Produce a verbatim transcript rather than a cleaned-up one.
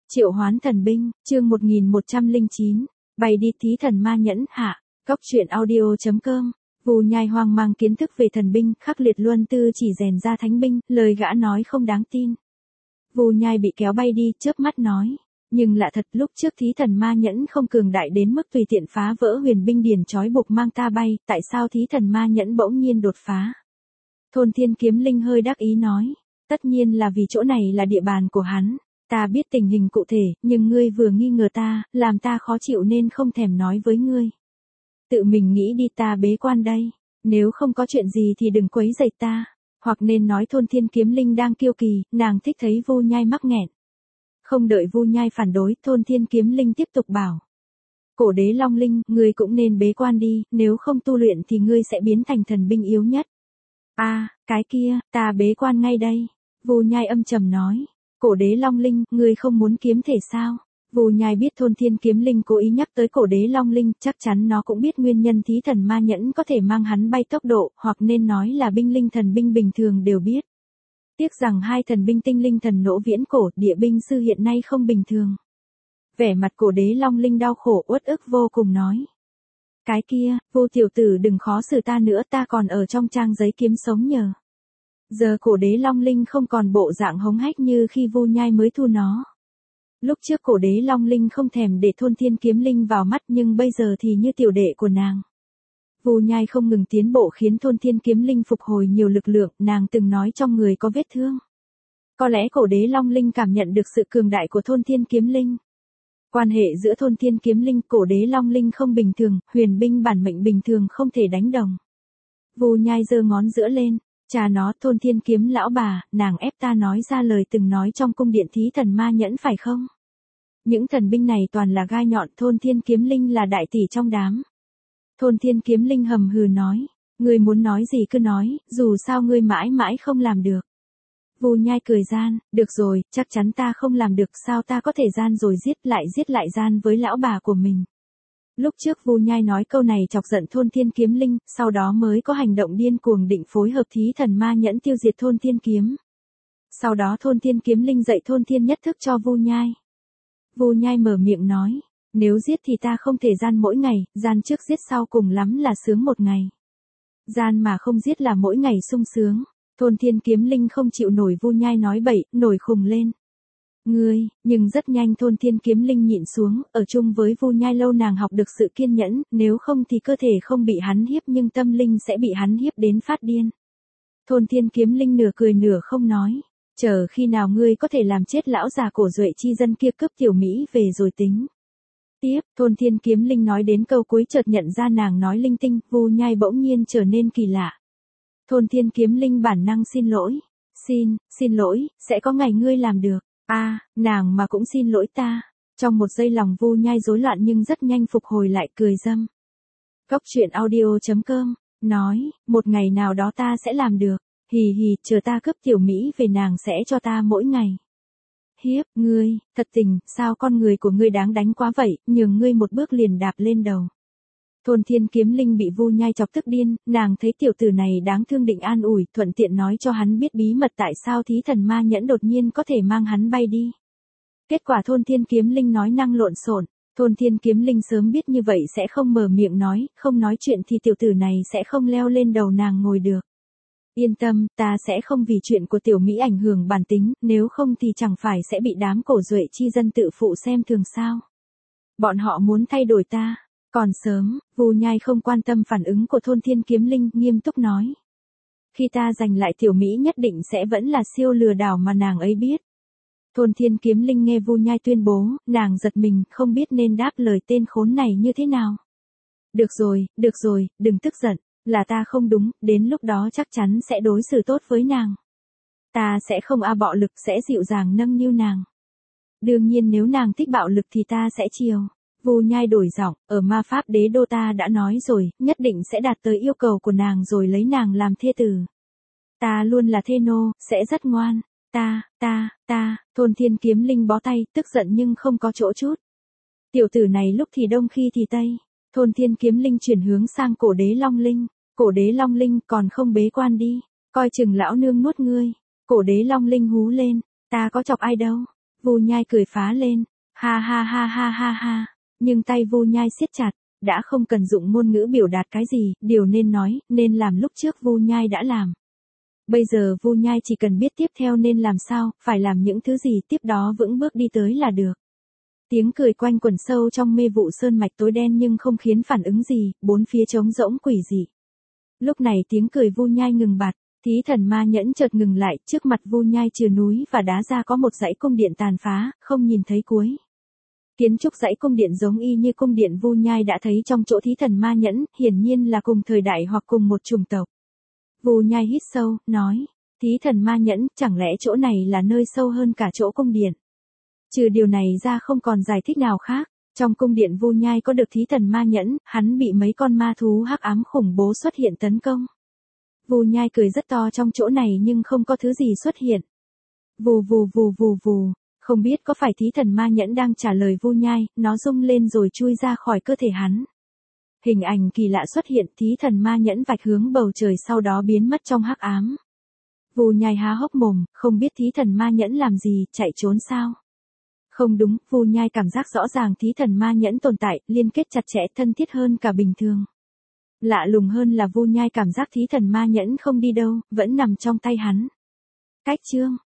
Triệu hoán thần binh, chương một nghìn một trăm lẻ chín, bày đi thí thần ma nhẫn hạ, góc truyện audio.com. Vù Nhai hoang mang kiến thức về thần binh, khắc liệt luân tư chỉ rèn ra thánh binh, lời gã nói không đáng tin. Vù Nhai bị kéo bay đi, chớp mắt nói, nhưng lạ thật, lúc trước thí thần ma nhẫn không cường đại đến mức tùy tiện phá vỡ huyền binh điển trói buộc mang ta bay, tại sao thí thần ma nhẫn bỗng nhiên đột phá? Thôn Thiên Kiếm Linh hơi đắc ý nói, tất nhiên là vì chỗ này là địa bàn của hắn. Ta biết tình hình cụ thể, nhưng ngươi vừa nghi ngờ ta, làm ta khó chịu nên không thèm nói với ngươi. Tự mình nghĩ đi, ta bế quan đây, nếu không có chuyện gì thì đừng quấy rầy ta, hoặc nên nói Thôn Thiên Kiếm Linh đang kiêu kỳ, nàng thích thấy Vù Nhai mắc nghẹn. Không đợi Vù Nhai phản đối, Thôn Thiên Kiếm Linh tiếp tục bảo. Cổ đế Long Linh, ngươi cũng nên bế quan đi, nếu không tu luyện thì ngươi sẽ biến thành thần binh yếu nhất. A, à, cái kia, ta bế quan ngay đây, Vù Nhai âm trầm nói. Cổ đế Long Linh, ngươi không muốn kiếm thể sao? Vù Nhai biết Thôn Thiên Kiếm Linh cố ý nhắc tới cổ đế Long Linh, chắc chắn nó cũng biết nguyên nhân thí thần ma nhẫn có thể mang hắn bay tốc độ, hoặc nên nói là binh linh thần binh bình thường đều biết. Tiếc rằng hai thần binh tinh linh thần nỗ viễn cổ, địa binh sư hiện nay không bình thường. Vẻ mặt cổ đế Long Linh đau khổ uất ức vô cùng nói. Cái kia, Vô tiểu tử đừng khó xử ta nữa, ta còn ở trong trang giấy kiếm sống nhờ. Giờ cổ đế Long Linh không còn bộ dạng hống hách như khi Vù Nhai mới thu nó. Lúc trước cổ đế Long Linh không thèm để Thôn Thiên Kiếm Linh vào mắt, nhưng bây giờ thì như tiểu đệ của nàng. Vù Nhai không ngừng tiến bộ khiến Thôn Thiên Kiếm Linh phục hồi nhiều lực lượng, nàng từng nói trong người có vết thương. Có lẽ cổ đế Long Linh cảm nhận được sự cường đại của Thôn Thiên Kiếm Linh. Quan hệ giữa Thôn Thiên Kiếm Linh, cổ đế Long Linh không bình thường, huyền binh bản mệnh bình thường không thể đánh đồng. Vù Nhai giơ ngón giữa lên. Cha nó, Thôn Thiên Kiếm lão bà, nàng ép ta nói ra lời từng nói trong cung điện thí thần ma nhẫn phải không? Những thần binh này toàn là gai nhọn, Thôn Thiên Kiếm Linh là đại tỷ trong đám. Thôn Thiên Kiếm Linh hầm hừ nói, ngươi muốn nói gì cứ nói, dù sao ngươi mãi mãi không làm được. Vù Nhai cười gian, được rồi, chắc chắn ta không làm được, sao ta có thể gian rồi giết lại giết lại gian với lão bà của mình. Lúc trước Vù Nhai nói câu này chọc giận Thôn Thiên Kiếm Linh, sau đó mới có hành động điên cuồng định phối hợp thí thần ma nhẫn tiêu diệt Thôn Thiên Kiếm. Sau đó Thôn Thiên Kiếm Linh dạy Thôn Thiên nhất thức cho Vù Nhai. Vù Nhai mở miệng nói, nếu giết thì ta không thể gian mỗi ngày, gian trước giết sau cùng lắm là sướng một ngày. Gian mà không giết là mỗi ngày sung sướng. Thôn Thiên Kiếm Linh không chịu nổi Vù Nhai nói bậy, nổi khùng lên. Ngươi, nhưng rất nhanh Thôn Thiên Kiếm Linh nhịn xuống, ở chung với Vù Nhai lâu nàng học được sự kiên nhẫn, nếu không thì cơ thể không bị hắn hiếp nhưng tâm linh sẽ bị hắn hiếp đến phát điên. Thôn Thiên Kiếm Linh nửa cười nửa không nói, chờ khi nào ngươi có thể làm chết lão già cổ duệ chi dân kia cướp tiểu Mỹ về rồi tính. Tiếp, Thôn Thiên Kiếm Linh nói đến câu cuối chợt nhận ra nàng nói linh tinh, Vù Nhai bỗng nhiên trở nên kỳ lạ. Thôn Thiên Kiếm Linh bản năng xin lỗi, xin, xin lỗi, sẽ có ngày ngươi làm được. A, à, nàng mà cũng xin lỗi ta. Trong một giây lòng Vù Nhai rối loạn nhưng rất nhanh phục hồi lại cười râm. Góc truyện audio.com, nói, một ngày nào đó ta sẽ làm được, hì hì, chờ ta cướp tiểu Mỹ về nàng sẽ cho ta mỗi ngày. Hiếp, ngươi, thật tình, sao con người của ngươi đáng đánh quá vậy, nhường ngươi một bước liền đạp lên đầu. Thôn Thiên Kiếm Linh bị Vù Nhai chọc tức điên, nàng thấy tiểu tử này đáng thương định an ủi, thuận tiện nói cho hắn biết bí mật tại sao thí thần ma nhẫn đột nhiên có thể mang hắn bay đi. Kết quả Thôn Thiên Kiếm Linh nói năng lộn xộn, Thôn Thiên Kiếm Linh sớm biết như vậy sẽ không mở miệng nói, không nói chuyện thì tiểu tử này sẽ không leo lên đầu nàng ngồi được. Yên tâm, ta sẽ không vì chuyện của tiểu Mỹ ảnh hưởng bản tính, nếu không thì chẳng phải sẽ bị đám cổ duệ chi dân tự phụ xem thường sao. Bọn họ muốn thay đổi ta. Còn sớm, Vù Nhai không quan tâm phản ứng của Thôn Thiên Kiếm Linh, nghiêm túc nói. Khi ta giành lại tiểu Mỹ nhất định sẽ vẫn là siêu lừa đảo mà nàng ấy biết. Thôn Thiên Kiếm Linh nghe Vù Nhai tuyên bố, nàng giật mình, không biết nên đáp lời tên khốn này như thế nào. Được rồi, được rồi, đừng tức giận, là ta không đúng, đến lúc đó chắc chắn sẽ đối xử tốt với nàng. Ta sẽ không a bạo lực, sẽ dịu dàng nâng niu nàng. Đương nhiên nếu nàng thích bạo lực thì ta sẽ chiều. Vù Nhai đổi giọng, ở ma pháp đế đô ta đã nói rồi, nhất định sẽ đạt tới yêu cầu của nàng rồi lấy nàng làm thê tử. Ta luôn là thê nô, sẽ rất ngoan. Ta, ta, ta, Thôn Thiên Kiếm Linh bó tay, tức giận nhưng không có chỗ chút. Tiểu tử này lúc thì đông khi thì tây. Thôn Thiên Kiếm Linh chuyển hướng sang cổ đế Long Linh. Cổ đế Long Linh còn không bế quan đi, coi chừng lão nương nuốt ngươi. Cổ đế Long Linh hú lên, ta có chọc ai đâu. Vu Nhai cười phá lên, ha ha ha ha ha ha, nhưng tay Vu Nhai siết chặt, đã không cần dụng ngôn ngữ biểu đạt cái gì, điều nên nói, nên làm lúc trước Vu Nhai đã làm. Bây giờ Vu Nhai chỉ cần biết tiếp theo nên làm sao, phải làm những thứ gì tiếp đó vững bước đi tới là được. Tiếng cười quanh quẩn sâu trong mê vụ sơn mạch tối đen nhưng không khiến phản ứng gì, bốn phía trống rỗng quỷ dị. Lúc này tiếng cười Vu Nhai ngừng bặt, thí thần ma nhẫn chợt ngừng lại, trước mặt Vu Nhai trừ núi và đá ra có một dãy cung điện tàn phá, không nhìn thấy cuối. Kiến trúc dãy cung điện giống y như cung điện Vu Nhai đã thấy trong chỗ thí thần ma nhẫn, hiển nhiên là cùng thời đại hoặc cùng một chủng tộc. Vu Nhai hít sâu, nói, thí thần ma nhẫn, chẳng lẽ chỗ này là nơi sâu hơn cả chỗ cung điện? Trừ điều này ra không còn giải thích nào khác. Trong cung điện Vu Nhai có được thí thần ma nhẫn, hắn bị mấy con ma thú hắc ám khủng bố xuất hiện tấn công. Vu Nhai cười rất to trong chỗ này nhưng không có thứ gì xuất hiện. Vù vù vù vù vù, không biết có phải thí thần ma nhẫn đang trả lời Vu Nhai, nó rung lên rồi chui ra khỏi cơ thể hắn. Hình ảnh kỳ lạ xuất hiện, thí thần ma nhẫn vạch hướng bầu trời sau đó biến mất trong hắc ám. Vu Nhai há hốc mồm, không biết thí thần ma nhẫn làm gì, chạy trốn sao? Không đúng, Vu Nhai cảm giác rõ ràng thí thần ma nhẫn tồn tại, liên kết chặt chẽ, thân thiết hơn cả bình thường. Lạ lùng hơn là Vu Nhai cảm giác thí thần ma nhẫn không đi đâu, vẫn nằm trong tay hắn. Cách chương